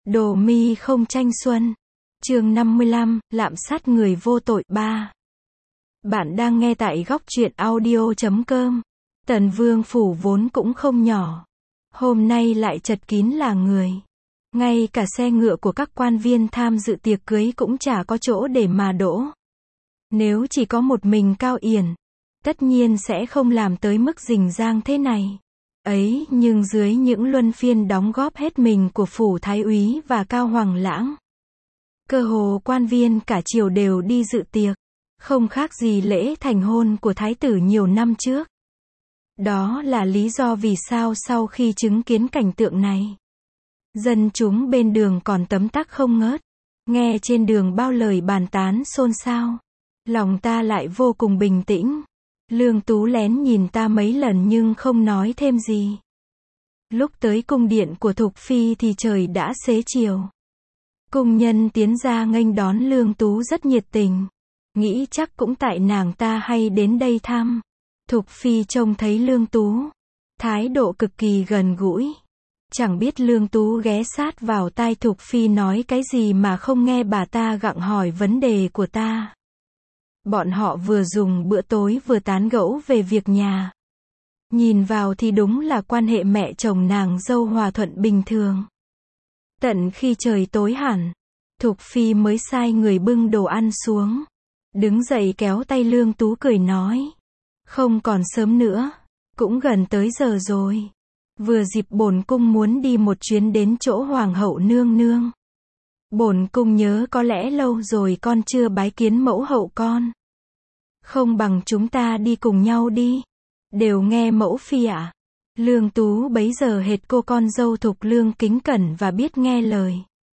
Đồ mi không tranh xuân. Chương 55, lạm sát người vô tội 3. Bạn đang nghe tại góc truyện audio.com. Tần Vương phủ vốn cũng không nhỏ. Hôm nay lại chật kín là người. Ngay cả xe ngựa của các quan viên tham dự tiệc cưới cũng chả có chỗ để mà đỗ. Nếu chỉ có một mình Cao Yển, tất nhiên sẽ không làm tới mức rình rang thế này. Ấy, nhưng dưới những luân phiên đóng góp hết mình của phủ thái úy và Cao Hoàng Lãng, cơ hồ quan viên cả triều đều đi dự tiệc, không khác gì lễ thành hôn của thái tử nhiều năm trước. Đó là lý do vì sao sau khi chứng kiến cảnh tượng này, dân chúng bên đường còn tấm tắc không ngớt, nghe trên đường bao lời bàn tán xôn xao, lòng ta lại vô cùng bình tĩnh. Lương Tú lén nhìn ta mấy lần nhưng không nói thêm gì. Lúc tới cung điện của Thục Phi thì trời đã xế chiều. Cung nhân tiến ra nghênh đón Lương Tú rất nhiệt tình. Nghĩ chắc cũng tại nàng ta hay đến đây thăm. Thục Phi trông thấy Lương Tú, thái độ cực kỳ gần gũi. Chẳng biết Lương Tú ghé sát vào tai Thục Phi nói cái gì mà không nghe bà ta gặng hỏi vấn đề của ta. Bọn họ vừa dùng bữa tối vừa tán gẫu về việc nhà. Nhìn vào thì đúng là quan hệ mẹ chồng nàng dâu hòa thuận bình thường. Tận khi trời tối hẳn, Thục Phi mới sai người bưng đồ ăn xuống. Đứng dậy kéo tay Lương Tú cười nói. Không còn sớm nữa, cũng gần tới giờ rồi. Vừa dịp bổn cung muốn đi một chuyến đến chỗ Hoàng hậu nương nương. Bổn cung nhớ có lẽ lâu rồi con chưa bái kiến mẫu hậu con. Không bằng chúng ta đi cùng nhau đi. Đều nghe mẫu phi ạ. Lương Tú bấy giờ hệt cô con dâu Thục Lương kính cẩn và biết nghe lời.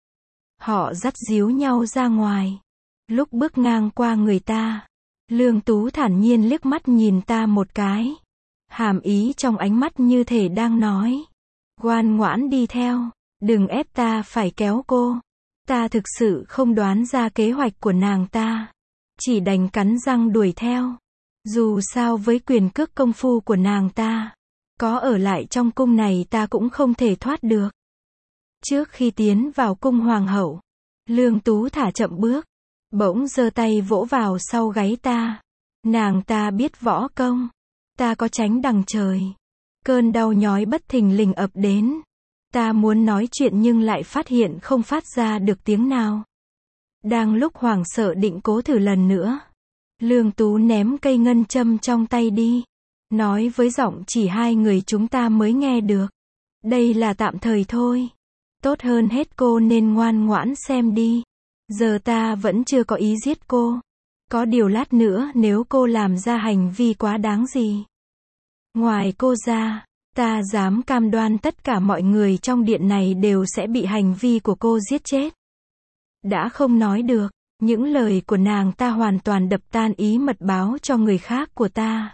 Họ dắt díu nhau ra ngoài. Lúc bước ngang qua người ta, Lương Tú thản nhiên liếc mắt nhìn ta một cái. Hàm ý trong ánh mắt như thể đang nói. Ngoan ngoãn đi theo, đừng ép ta phải kéo cô. Ta thực sự không đoán ra kế hoạch của nàng ta. Chỉ đành cắn răng đuổi theo. Dù sao với quyền cước công phu của nàng ta, có ở lại trong cung này ta cũng không thể thoát được. Trước khi tiến vào cung hoàng hậu, Lương Tú thả chậm bước, bỗng giơ tay vỗ vào sau gáy ta. Nàng ta biết võ công, ta có tránh đằng trời. Cơn đau nhói bất thình lình ập đến. Ta muốn nói chuyện nhưng lại phát hiện không phát ra được tiếng nào. Đang lúc hoảng sợ định cố thử lần nữa, Lương Tú ném cây ngân châm trong tay đi, nói với giọng chỉ hai người chúng ta mới nghe được. Đây là tạm thời thôi. Tốt hơn hết cô nên ngoan ngoãn xem đi. Giờ ta vẫn chưa có ý giết cô. Có điều lát nữa nếu cô làm ra hành vi quá đáng gì, ngoài cô ra, ta dám cam đoan tất cả mọi người trong điện này đều sẽ bị hành vi của cô giết chết. Đã không nói được, những lời của nàng ta hoàn toàn đập tan ý mật báo cho người khác của ta.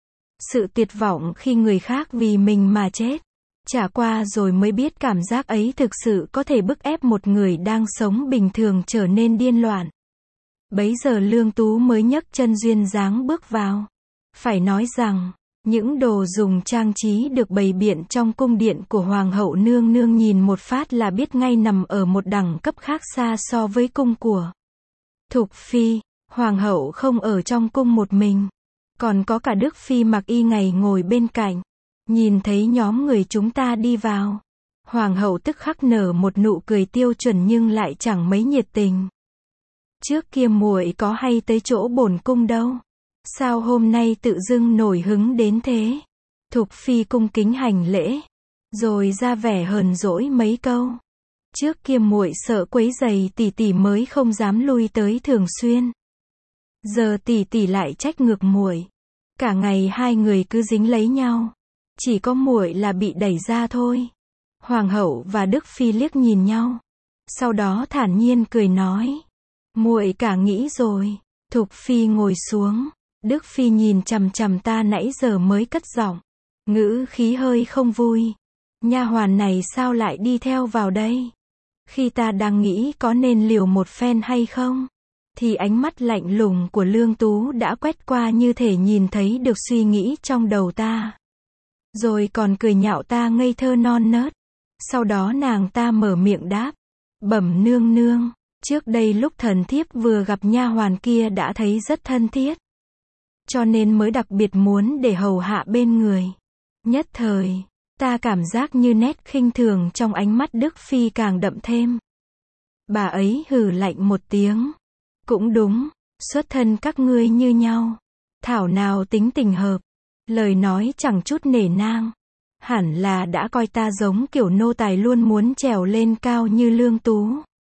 Sự tuyệt vọng khi người khác vì mình mà chết. Trải qua rồi mới biết cảm giác ấy thực sự có thể bức ép một người đang sống bình thường trở nên điên loạn. Bấy giờ Lương Tú mới nhấc chân duyên dáng bước vào. Phải nói rằng, những đồ dùng trang trí được bày biện trong cung điện của Hoàng hậu nương nương nhìn một phát là biết ngay nằm ở một đẳng cấp khác xa so với cung của Thục Phi. Hoàng hậu không ở trong cung một mình, còn có cả Đức Phi mặc y ngày ngồi bên cạnh. Nhìn thấy nhóm người chúng ta đi vào, Hoàng hậu tức khắc nở một nụ cười tiêu chuẩn nhưng lại chẳng mấy nhiệt tình. Trước kia muội có hay tới chỗ bổn cung đâu. Sao hôm nay tự dưng nổi hứng đến thế? Thục Phi cung kính hành lễ, rồi ra vẻ hờn dỗi mấy câu. Trước kia muội sợ quấy rầy tỷ tỷ mới không dám lui tới thường xuyên. Giờ tỷ tỷ lại trách ngược muội. Cả ngày hai người cứ dính lấy nhau. Chỉ có muội là bị đẩy ra thôi. Hoàng hậu và Đức Phi liếc nhìn nhau. Sau đó thản nhiên cười nói. Muội cả nghĩ rồi. Thục Phi ngồi xuống. Đức Phi nhìn chằm chằm ta nãy giờ mới cất giọng. Ngữ khí hơi không vui. Nha hoàn này sao lại đi theo vào đây? Khi ta đang nghĩ có nên liều một phen hay không, thì ánh mắt lạnh lùng của Lương Tú đã quét qua như thể nhìn thấy được suy nghĩ trong đầu ta. Rồi còn cười nhạo ta ngây thơ non nớt. Sau đó nàng ta mở miệng đáp. Bẩm nương nương, trước đây lúc thần thiếp vừa gặp nha hoàn kia đã thấy rất thân thiết. Cho nên mới đặc biệt muốn để hầu hạ bên người. Nhất thời, ta cảm giác như nét khinh thường trong ánh mắt Đức Phi càng đậm thêm. Bà ấy hừ lạnh một tiếng. Cũng đúng, xuất thân các ngươi như nhau. Thảo nào tính tình hợp. Lời nói chẳng chút nể nang. Hẳn là đã coi ta giống kiểu nô tài luôn muốn trèo lên cao như Lương Tú.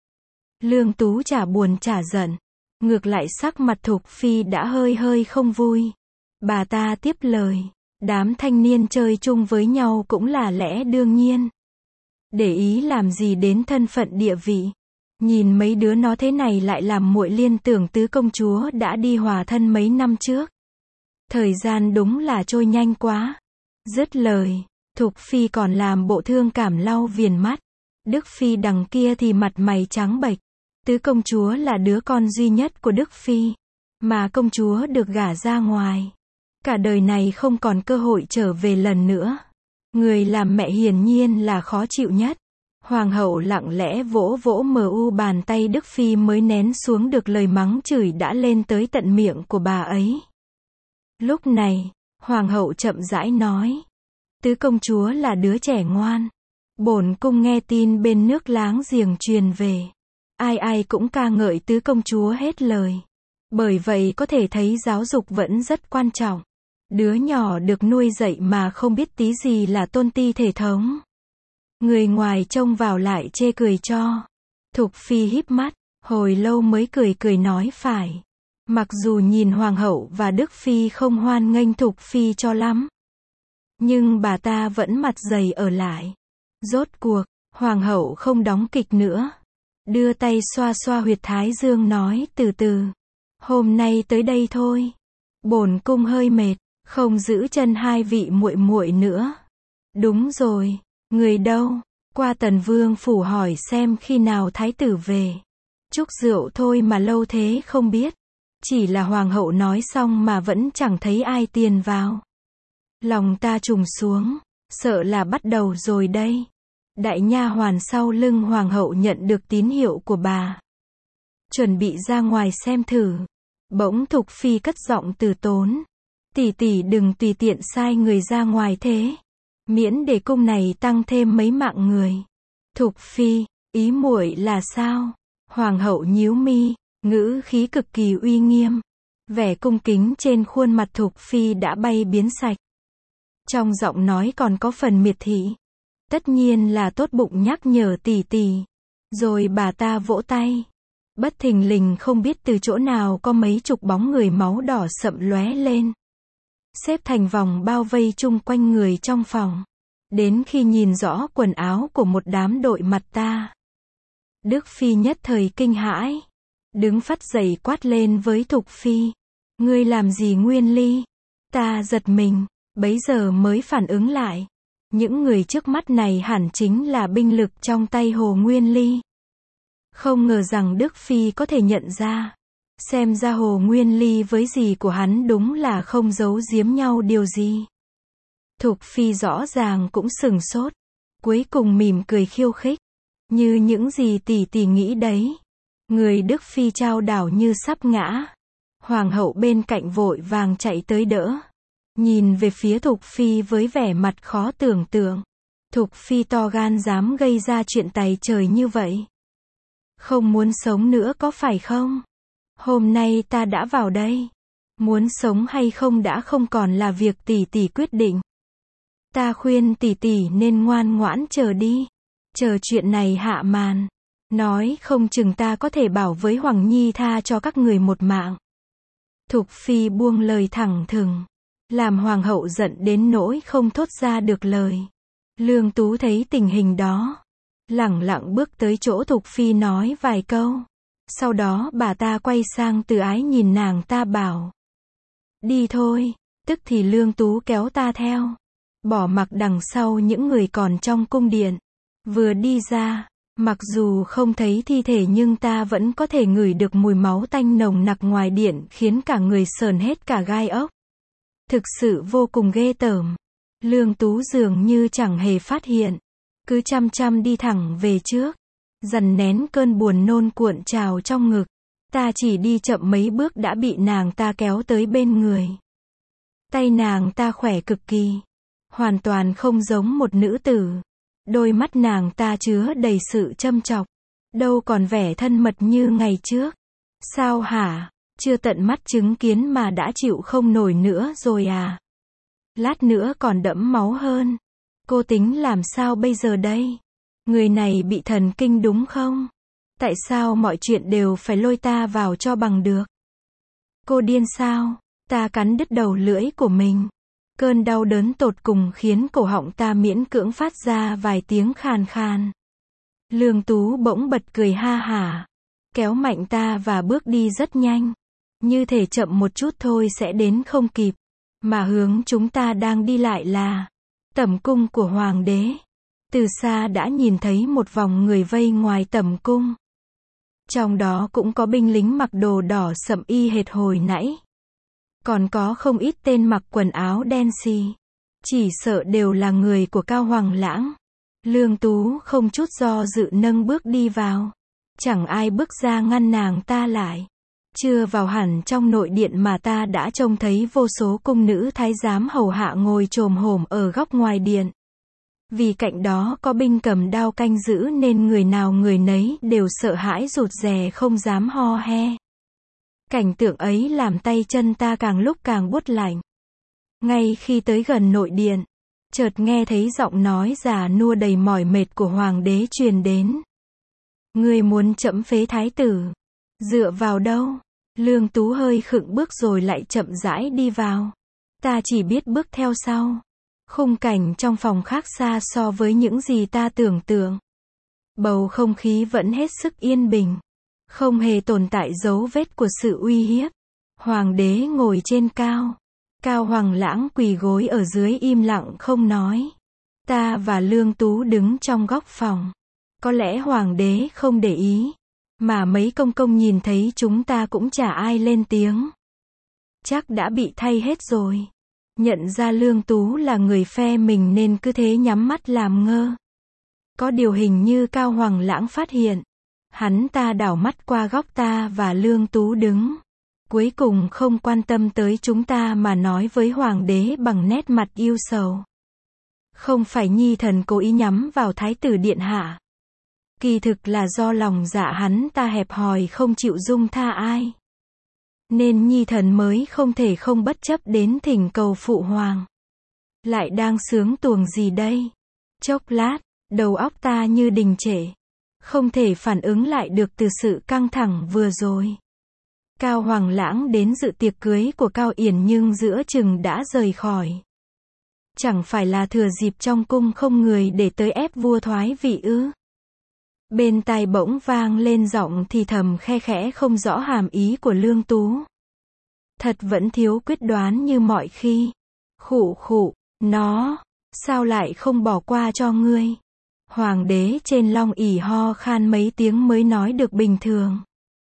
Lương Tú chả buồn chả giận. Ngược lại sắc mặt Thục Phi đã hơi hơi không vui. Bà ta tiếp lời. Đám thanh niên chơi chung với nhau cũng là lẽ đương nhiên. Để ý làm gì đến thân phận địa vị. Nhìn mấy đứa nó thế này lại làm muội liên tưởng tứ công chúa đã đi hòa thân mấy năm trước. Thời gian đúng là trôi nhanh quá. Dứt lời, Thục Phi còn làm bộ thương cảm lau viền mắt. Đức Phi đằng kia thì mặt mày trắng bệch. Tứ công chúa là đứa con duy nhất của Đức Phi. Mà công chúa được gả ra ngoài. Cả đời này không còn cơ hội trở về lần nữa. Người làm mẹ hiển nhiên là khó chịu nhất. Hoàng hậu lặng lẽ vỗ vỗ bàn tay Đức Phi mới nén xuống được lời mắng chửi đã lên tới tận miệng của bà ấy. Lúc này, Hoàng hậu chậm rãi nói. Tứ công chúa là đứa trẻ ngoan. Bổn cung nghe tin bên nước láng giềng truyền về. Ai ai cũng ca ngợi tứ công chúa hết lời. Bởi vậy có thể thấy giáo dục vẫn rất quan trọng. Đứa nhỏ được nuôi dạy mà không biết tí gì là tôn ti thể thống. Người ngoài trông vào lại chê cười cho. Thục Phi híp mắt, hồi lâu mới cười nói phải. Mặc dù nhìn Hoàng hậu và Đức Phi không hoan nghênh Thục Phi cho lắm. Nhưng bà ta vẫn mặt dày ở lại. Rốt cuộc, Hoàng hậu không đóng kịch nữa. Đưa tay xoa xoa huyệt thái dương nói từ từ. Hôm nay tới đây thôi. Bổn cung hơi mệt, không giữ chân hai vị muội muội nữa. Đúng rồi, người đâu? Qua Tần Vương phủ hỏi xem khi nào thái tử về. Chúc rượu thôi mà lâu thế không biết. Chỉ là hoàng hậu nói xong mà vẫn chẳng thấy ai tiền vào. Lòng ta trùng xuống, sợ là bắt đầu rồi đây. Đại nha hoàn sau lưng hoàng hậu nhận được tín hiệu của bà. Chuẩn bị ra ngoài xem thử. Bỗng Thục Phi cất giọng từ tốn. Tỷ tỷ đừng tùy tiện sai người ra ngoài thế. Miễn để cung này tăng thêm mấy mạng người. Thục Phi, ý muội là sao? Hoàng hậu nhíu mi, ngữ khí cực kỳ uy nghiêm. Vẻ cung kính trên khuôn mặt Thục Phi đã bay biến sạch. Trong giọng nói còn có phần miệt thị. Tất nhiên là tốt bụng nhắc nhở tỷ tỷ. Rồi bà ta vỗ tay. Bất thình lình không biết từ chỗ nào có mấy chục bóng người máu đỏ sậm lóe lên. Xếp thành vòng bao vây chung quanh người trong phòng. Đến khi nhìn rõ quần áo của một đám đội mặt ta. Đức Phi nhất thời kinh hãi. Đứng phắt dậy quát lên với Thục Phi. Ngươi làm gì Nguyên Ly? Ta giật mình, bấy giờ mới phản ứng lại. Những người trước mắt này hẳn chính là binh lực trong tay Hồ Nguyên Ly. Không ngờ rằng Đức Phi có thể nhận ra. Xem ra Hồ Nguyên Ly với dì của hắn đúng là không giấu giếm nhau điều gì. Thục Phi rõ ràng cũng sừng sốt. Cuối cùng mỉm cười khiêu khích. Như những gì tỷ tỷ nghĩ đấy. Người Đức Phi chao đảo như sắp ngã. Hoàng hậu bên cạnh vội vàng chạy tới đỡ. Nhìn về phía Thục Phi với vẻ mặt khó tưởng tượng. Thục Phi to gan dám gây ra chuyện tày trời như vậy. Không muốn sống nữa có phải không? Hôm nay ta đã vào đây. Muốn sống hay không đã không còn là việc tỷ tỷ quyết định. Ta khuyên tỷ tỷ nên ngoan ngoãn chờ đi. Chờ chuyện này hạ màn. Nói không chừng ta có thể bảo với Hoàng Nhi tha cho các người một mạng. Thục Phi buông lời thẳng thừng. Làm hoàng hậu giận đến nỗi không thốt ra được lời. Lương Tú thấy tình hình đó. Lẳng lặng bước tới chỗ Thục Phi nói vài câu. Sau đó bà ta quay sang Từ Ái nhìn nàng ta bảo. Đi thôi. Tức thì Lương Tú kéo ta theo. Bỏ mặc đằng sau những người còn trong cung điện. Vừa đi ra, mặc dù không thấy thi thể nhưng ta vẫn có thể ngửi được mùi máu tanh nồng nặc ngoài điện khiến cả người sờn hết cả gai ốc. Thực sự vô cùng ghê tởm. Lương Tú dường như chẳng hề phát hiện. Cứ chăm chăm đi thẳng về trước. dằn nén cơn buồn nôn cuộn trào trong ngực. Ta chỉ đi chậm mấy bước đã bị nàng ta kéo tới bên người. Tay nàng ta khỏe cực kỳ. Hoàn toàn không giống một nữ tử. Đôi mắt nàng ta chứa đầy sự châm chọc. Đâu còn vẻ thân mật như ngày trước. Sao hả? Chưa tận mắt chứng kiến mà đã chịu không nổi nữa rồi à? Lát nữa còn đẫm máu hơn. Cô tính làm sao bây giờ đây? Người này bị thần kinh đúng không? Tại sao mọi chuyện đều phải lôi ta vào cho bằng được? Cô điên sao? Ta cắn đứt đầu lưỡi của mình. Cơn đau đớn tột cùng khiến cổ họng ta miễn cưỡng phát ra vài tiếng khàn khàn. Lương Tú bỗng bật cười ha hả. Kéo mạnh ta và bước đi rất nhanh. Như thể chậm một chút thôi sẽ đến không kịp. Mà hướng chúng ta đang đi lại là tẩm cung của hoàng đế. Từ xa đã nhìn thấy một vòng người vây ngoài tẩm cung. Trong đó cũng có binh lính mặc đồ đỏ sậm y hệt hồi nãy. Còn có không ít tên mặc quần áo đen xì. Chỉ sợ đều là người của Cao Hoàng Lãng. Lương Tú không chút do dự nâng bước đi vào. Chẳng ai bước ra ngăn nàng ta lại. Chưa vào hẳn trong nội điện mà ta đã trông thấy vô số cung nữ thái giám hầu hạ ngồi chồm hổm ở góc ngoài điện. Vì cạnh đó có binh cầm đao canh giữ nên người nào người nấy đều sợ hãi rụt rè không dám ho he. Cảnh tượng ấy làm tay chân ta càng lúc càng buốt lạnh. Ngay khi tới gần nội điện, chợt nghe thấy giọng nói già nua đầy mỏi mệt của hoàng đế truyền đến. Ngươi muốn trẫm phế thái tử? Dựa vào đâu? Lương Tú hơi khựng bước rồi lại chậm rãi đi vào. Ta chỉ biết bước theo sau. Khung cảnh trong phòng khác xa so với những gì ta tưởng tượng. Bầu không khí vẫn hết sức yên bình. Không hề tồn tại dấu vết của sự uy hiếp. Hoàng đế ngồi trên cao. Cao Hoàng Lãng quỳ gối ở dưới im lặng không nói. Ta và Lương Tú đứng trong góc phòng. Có lẽ hoàng đế không để ý. Mà mấy công công nhìn thấy chúng ta cũng chả ai lên tiếng. Chắc đã bị thay hết rồi. Nhận ra Lương Tú là người phe mình nên cứ thế nhắm mắt làm ngơ. Có điều hình như Cao Hoàng Lãng phát hiện. Hắn ta đảo mắt qua góc ta và Lương Tú đứng. Cuối cùng không quan tâm tới chúng ta mà nói với hoàng đế bằng nét mặt yêu sầu. Không phải nhi thần cố ý nhắm vào thái tử điện hạ. Kỳ thực là do lòng dạ hắn ta hẹp hòi không chịu dung tha ai. Nên nhi thần mới không thể không bất chấp đến thỉnh cầu phụ hoàng. Lại đang sướng tuồng gì đây? Chốc lát, đầu óc ta như đình trệ. Không thể phản ứng lại được từ sự căng thẳng vừa rồi. Cao Hoàng Lãng đến dự tiệc cưới của Cao Yển nhưng giữa chừng đã rời khỏi. Chẳng phải là thừa dịp trong cung không người để tới ép vua thoái vị ư? Bên tai bỗng vang lên giọng thì thầm khe khẽ không rõ hàm ý của Lương Tú. Thật vẫn thiếu quyết đoán như mọi khi. Khụ khụ, nó, sao lại không bỏ qua cho ngươi? Hoàng đế trên long ỷ ho khan mấy tiếng mới nói được bình thường.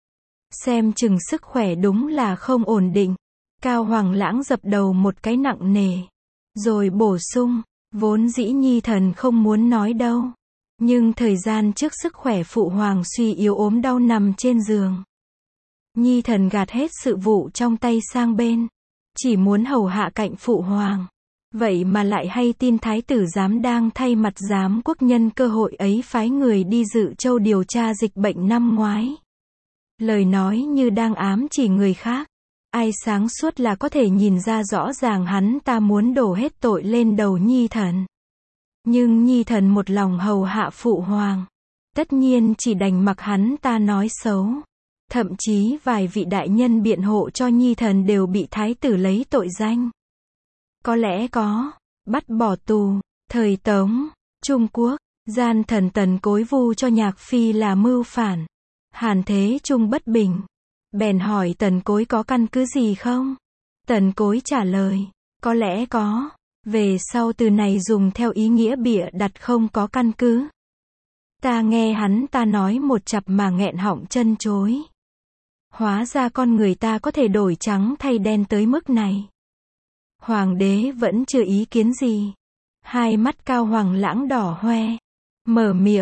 Xem chừng sức khỏe đúng là không ổn định. Cao Hoàng Lãng dập đầu một cái nặng nề. Rồi bổ sung, vốn dĩ nhi thần không muốn nói đâu. Nhưng thời gian trước sức khỏe phụ hoàng suy yếu ốm đau nằm trên giường. Nhi thần gạt hết sự vụ trong tay sang bên. Chỉ muốn hầu hạ cạnh phụ hoàng. Vậy mà lại hay tin thái tử giám đang thay mặt giám quốc nhân cơ hội ấy phái người đi Dự Châu điều tra dịch bệnh năm ngoái. Lời nói như đang ám chỉ người khác. Ai sáng suốt là có thể nhìn ra rõ ràng hắn ta muốn đổ hết tội lên đầu nhi thần. Nhưng nhi thần một lòng hầu hạ phụ hoàng. Tất nhiên chỉ đành mặc hắn ta nói xấu. Thậm chí vài vị đại nhân biện hộ cho nhi thần đều bị thái tử lấy tội danh. Có lẽ có, bắt bỏ tù, thời Tống, Trung Quốc, gian thần Tần cối vu cho Nhạc Phi là mưu phản. Hàn Thế Trung bất bình. Bèn hỏi Tần Cối có căn cứ gì không? Tần Cối trả lời, có lẽ có. Về sau từ này dùng theo ý nghĩa bịa đặt không có căn cứ. Ta nghe hắn ta nói một chặp mà nghẹn họng chân chối. Hóa ra con người ta có thể đổi trắng thay đen tới mức này. Hoàng đế vẫn chưa ý kiến gì. Hai mắt Cao Hoàng Lãng đỏ hoe. Mở miệng,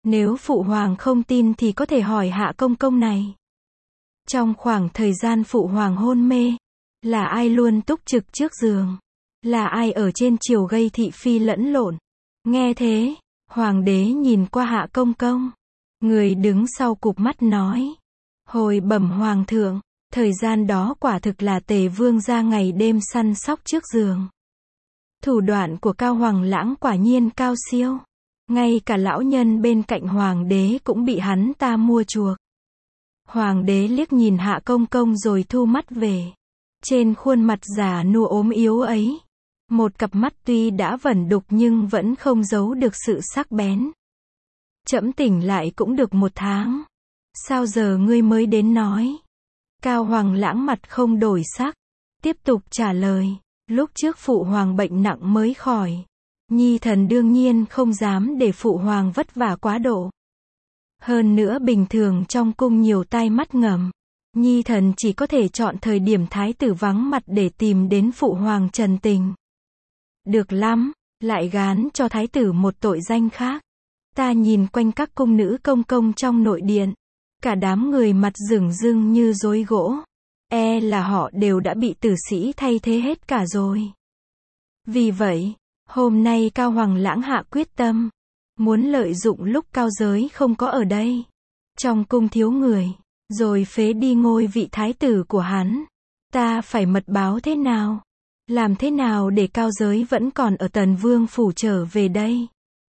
Nếu phụ hoàng không tin thì có thể hỏi Hạ Công Công này. Trong khoảng thời gian phụ hoàng hôn mê, là ai luôn túc trực trước giường? Là ai ở trên triều gây thị phi lẫn lộn? Nghe thế, hoàng đế nhìn qua Hạ Công Công. Người đứng sau cụp mắt nói. Hồi bẩm hoàng thượng, thời gian đó quả thực là Tề Vương ra ngày đêm săn sóc trước giường. Thủ đoạn của Cao Hoằng Lãng quả nhiên cao siêu. Ngay cả lão nhân bên cạnh hoàng đế cũng bị hắn ta mua chuộc. Hoàng đế liếc nhìn Hạ Công Công rồi thu mắt về. Trên khuôn mặt già nua ốm yếu ấy, một cặp mắt tuy đã vẩn đục nhưng vẫn không giấu được sự sắc bén. Trẫm tỉnh lại cũng được 1 tháng. Sao giờ ngươi mới đến nói? Cao Hoằng Lãng mặt không đổi sắc, tiếp tục trả lời. Lúc trước phụ hoàng bệnh nặng mới khỏi. Nhi thần đương nhiên không dám để phụ hoàng vất vả quá độ. Hơn nữa bình thường trong cung nhiều tai mắt ngầm. Nhi thần chỉ có thể chọn thời điểm thái tử vắng mặt để tìm đến phụ hoàng trần tình. Được lắm, lại gán cho thái tử một tội danh khác. Ta nhìn quanh các cung nữ công công trong nội điện. Cả đám người mặt rửng rưng như rối gỗ. E là họ đều đã bị tử sĩ thay thế hết cả rồi. Vì vậy, hôm nay Cao Hoằng Lãng hạ quyết tâm. Muốn lợi dụng lúc Cao Giới không có ở đây. Trong cung thiếu người. Rồi phế đi ngôi vị thái tử của hắn. Ta phải mật báo thế nào? Làm thế nào để Cao Giới vẫn còn ở Tần Vương phủ trở về đây?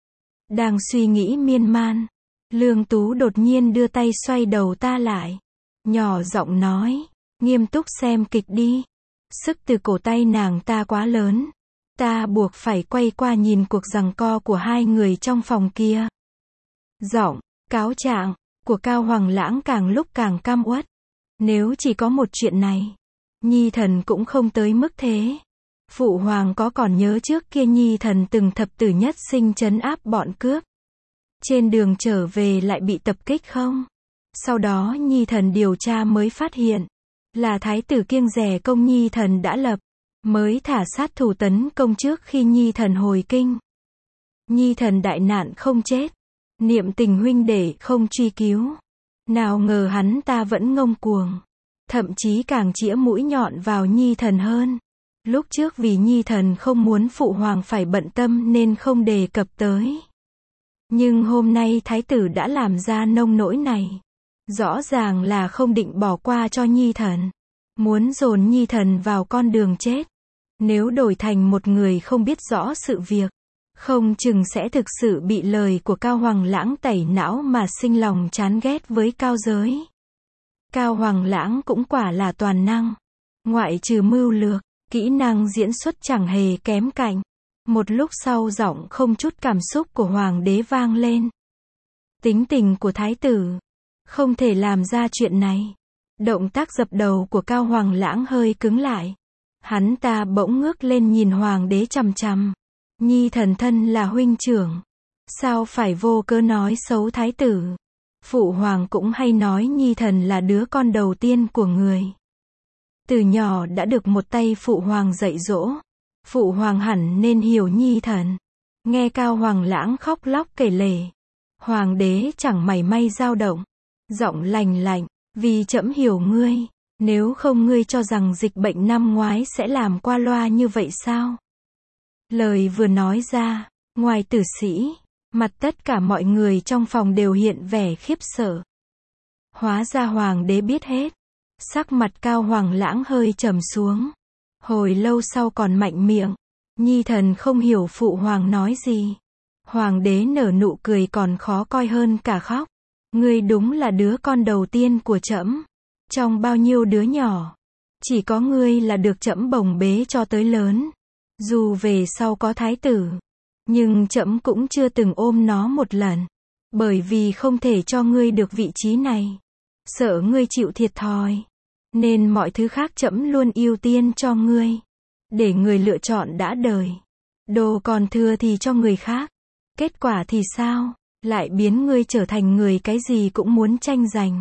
Đang suy nghĩ miên man, Lương Tú đột nhiên đưa tay xoay đầu ta lại. Nhỏ giọng nói, nghiêm túc xem kịch đi. Sức từ cổ tay nàng ta quá lớn. Ta buộc phải quay qua nhìn cuộc giằng co của hai người trong phòng kia. Giọng, cáo trạng của Cao Hoằng Lãng càng lúc càng căm uất. Nếu chỉ có một chuyện này, Nhi thần cũng không tới mức thế. Phụ hoàng có còn nhớ trước kia Nhi thần từng thập tử nhất sinh trấn áp bọn cướp. Trên đường trở về lại bị tập kích không? Sau đó Nhi thần điều tra mới phát hiện, là thái tử kiêng dè công Nhi thần đã lập, mới thả sát thủ tấn công trước khi Nhi thần hồi kinh. Nhi thần đại nạn không chết. Niệm tình huynh đệ không truy cứu. Nào ngờ hắn ta vẫn ngông cuồng. Thậm chí càng chĩa mũi nhọn vào Nhi thần hơn. Lúc trước vì Nhi thần không muốn phụ hoàng phải bận tâm nên không đề cập tới. Nhưng hôm nay thái tử đã làm ra nông nỗi này. Rõ ràng là không định bỏ qua cho Nhi thần. Muốn dồn Nhi thần vào con đường chết. Nếu đổi thành một người không biết rõ sự việc, không chừng sẽ thực sự bị lời của Cao Hoằng Lãng tẩy não mà sinh lòng chán ghét với Cao Giới. Cao Hoằng Lãng cũng quả là toàn năng. Ngoại trừ mưu lược, kỹ năng diễn xuất chẳng hề kém cạnh. Một lúc sau giọng không chút cảm xúc của hoàng đế vang lên. Tính tình của thái tử, không thể làm ra chuyện này. Động tác dập đầu của Cao Hoằng Lãng hơi cứng lại. Hắn ta bỗng ngước lên nhìn hoàng đế chằm chằm. Nhi thần thân là huynh trưởng. Sao phải vô cớ nói xấu thái tử? Phụ hoàng cũng hay nói Nhi thần là đứa con đầu tiên của người. Từ nhỏ đã được một tay phụ hoàng dạy dỗ. Phụ hoàng hẳn nên hiểu Nhi thần. Nghe Cao Hoằng Lãng khóc lóc kể lể. Hoàng đế chẳng mảy may dao động. Giọng lành lạnh, vì trẫm hiểu ngươi. Nếu không ngươi cho rằng dịch bệnh năm ngoái sẽ làm qua loa như vậy sao? Lời vừa nói ra, ngoài tử sĩ, mặt tất cả mọi người trong phòng đều hiện vẻ khiếp sợ. Hóa ra hoàng đế biết hết. Sắc mặt Cao Hoằng Lãng hơi trầm xuống. Hồi lâu sau còn mạnh miệng. Nhi thần không hiểu phụ hoàng nói gì. Hoàng đế nở nụ cười còn khó coi hơn cả khóc. Ngươi đúng là đứa con đầu tiên của trẫm. Trong bao nhiêu đứa nhỏ, chỉ có ngươi là được trẫm bồng bế cho tới lớn. Dù về sau có thái tử, nhưng trẫm cũng chưa từng ôm nó một lần. Bởi vì không thể cho ngươi được vị trí này. Sợ ngươi chịu thiệt thòi. Nên mọi thứ khác trẫm luôn ưu tiên cho ngươi. Để người lựa chọn đã đời. Đồ còn thừa thì cho người khác. Kết quả thì sao? Lại biến ngươi trở thành người cái gì cũng muốn tranh giành.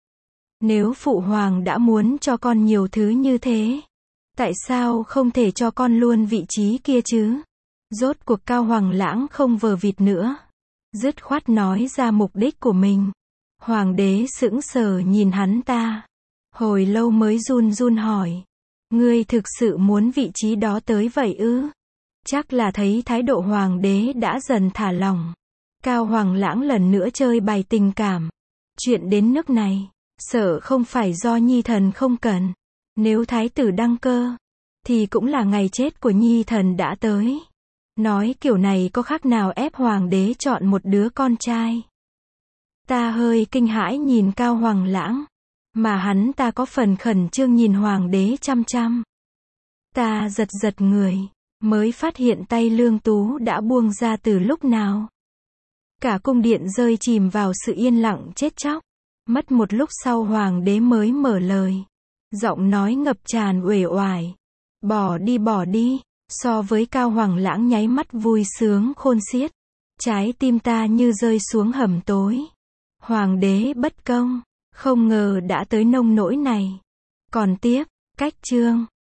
Nếu phụ hoàng đã muốn cho con nhiều thứ như thế, tại sao không thể cho con luôn vị trí kia chứ? Rốt cuộc Cao Hoằng Lãng không vờ vịt nữa. dứt khoát nói ra mục đích của mình. Hoàng đế sững sờ nhìn hắn ta. Hồi lâu mới run run hỏi. Ngươi thực sự muốn vị trí đó tới vậy ư? Chắc là thấy thái độ hoàng đế đã dần thả lỏng. Cao Hoàng Lãng lần nữa chơi bài tình cảm. Chuyện đến nước này, sợ không phải do nhi thần không cần. Nếu thái tử đăng cơ, thì cũng là ngày chết của nhi thần đã tới. Nói kiểu này có khác nào ép hoàng đế chọn một đứa con trai. Ta hơi kinh hãi nhìn Cao Hoàng Lãng, mà hắn ta có phần khẩn trương nhìn hoàng đế chăm chăm. Ta giật giật người, mới phát hiện tay Lương Tú đã buông ra từ lúc nào. Cả cung điện rơi chìm vào sự yên lặng chết chóc. Mất một lúc sau hoàng đế mới mở lời. Giọng nói ngập tràn uể oải. Bỏ đi. So với Cao Hoàng Lãng nháy mắt vui sướng khôn xiết. Trái tim ta như rơi xuống hầm tối. Hoàng đế bất công, không ngờ đã tới nông nỗi này. Còn tiếp, cách chương.